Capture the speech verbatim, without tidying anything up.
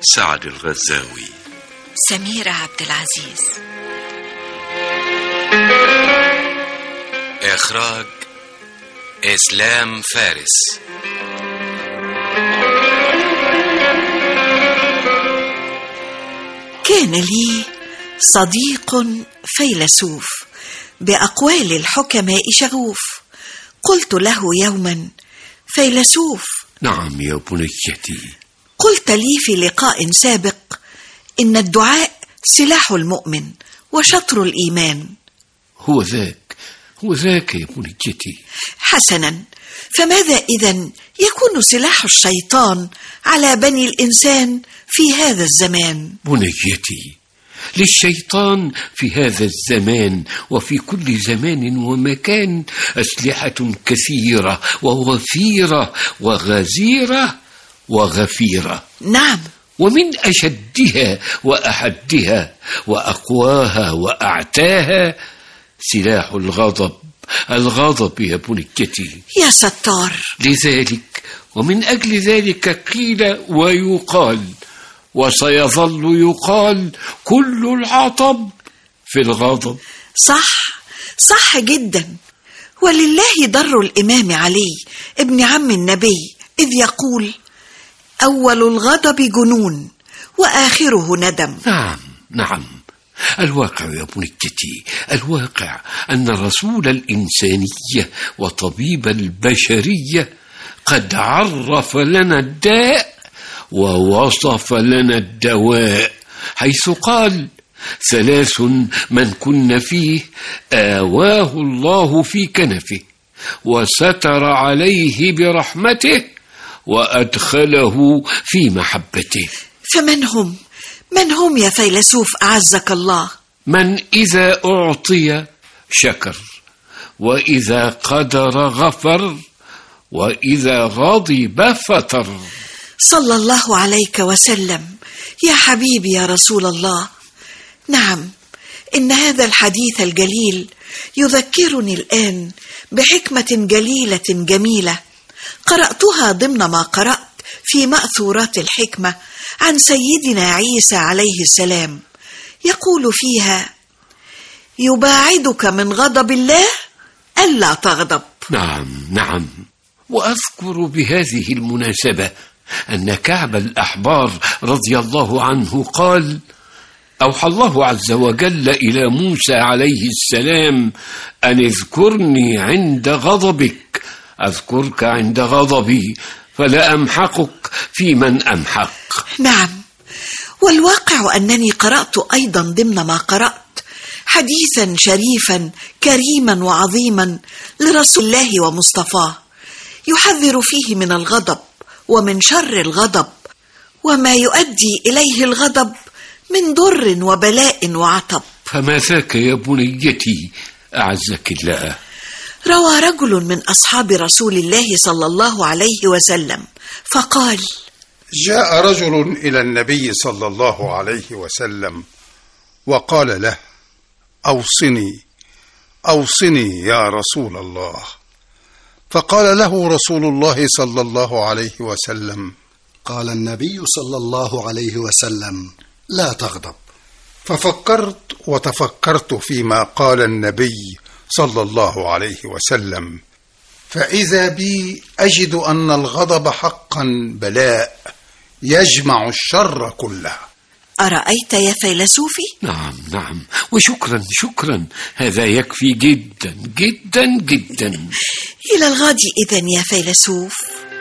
سعد الغزاوي. سميرة عبد العزيز. إخراج إسلام فارس. كان لي صديق فيلسوف بأقوال الحكماء شغوف. قلت له يوما: فيلسوف. نعم يا بنيتي. قلت لي في لقاء سابق: إن الدعاء سلاح المؤمن وشطر الإيمان. هو ذاك هو ذاك يا بنيتي. حسنا، فماذا إذن يكون سلاح الشيطان على بني الإنسان في هذا الزمان؟ بنيتي، للشيطان في هذا الزمان وفي كل زمان ومكان أسلحة كثيرة ووفيرة وغزيرة وغفيرة. نعم. ومن أشدها وأحدها وأقواها وأعتاها سلاح الغضب. الغضب يا بنيتي. يا ستار. لذلك ومن أجل ذلك قيل ويقال وسيظل يقال: كل العطب في الغضب. صح صح جدا. ولله در الإمام علي ابن عم النبي إذ يقول: أول الغضب جنون وآخره ندم. نعم نعم. الواقع يا بنيتي، الواقع أن رسول الإنسانية وطبيب البشرية قد عرف لنا الداء ووصف لنا الدواء، حيث قال: ثلاث من كن فيه آواه الله في كنفه وستر عليه برحمته وأدخله في محبته. فمن هم؟ من هم يا فيلسوف أعزك الله؟ من إذا أعطي شكر، وإذا قدر غفر، وإذا غضب فتر. صلى الله عليك وسلم يا حبيبي يا رسول الله. نعم، إن هذا الحديث الجليل يذكرني الآن بحكمة جليلة جميلة قرأتها ضمن ما قرأت في مأثورات الحكمة عن سيدنا عيسى عليه السلام، يقول فيها: يباعدك من غضب الله ألا تغضب. نعم نعم. وأذكر بهذه المناسبة أن كعب الأحبار رضي الله عنه قال: أوحى الله عز وجل إلى موسى عليه السلام أن اذكرني عند غضبك أذكرك عند غضبي فلا أمحقك في من أمحق. نعم. والواقع أنني قرأت أيضا ضمن ما قرأت حديثا شريفا كريما وعظيما لرسول الله ومصطفاه يحذر فيه من الغضب ومن شر الغضب وما يؤدي إليه الغضب من ضر وبلاء وعطب. فما ذاك يا بنيتي أعزك الله؟ روى رجل من أصحاب رسول الله صلى الله عليه وسلم فقال: جاء رجل إلى النبي صلى الله عليه وسلم وقال له: أوصني أوصني يا رسول الله. فقال له رسول الله صلى الله عليه وسلم: قال النبي صلى الله عليه وسلم: لا تغضب. ففكرت وتفكرت فيما قال النبي صلى الله عليه وسلم، فإذا بي أجد أن الغضب حقا بلاء يجمع الشر كله. أرأيت يا فيلسوفي؟ نعم نعم، وشكرا شكرا، هذا يكفي جدا جدا جدا. إلى الغد إذن يا فيلسوف.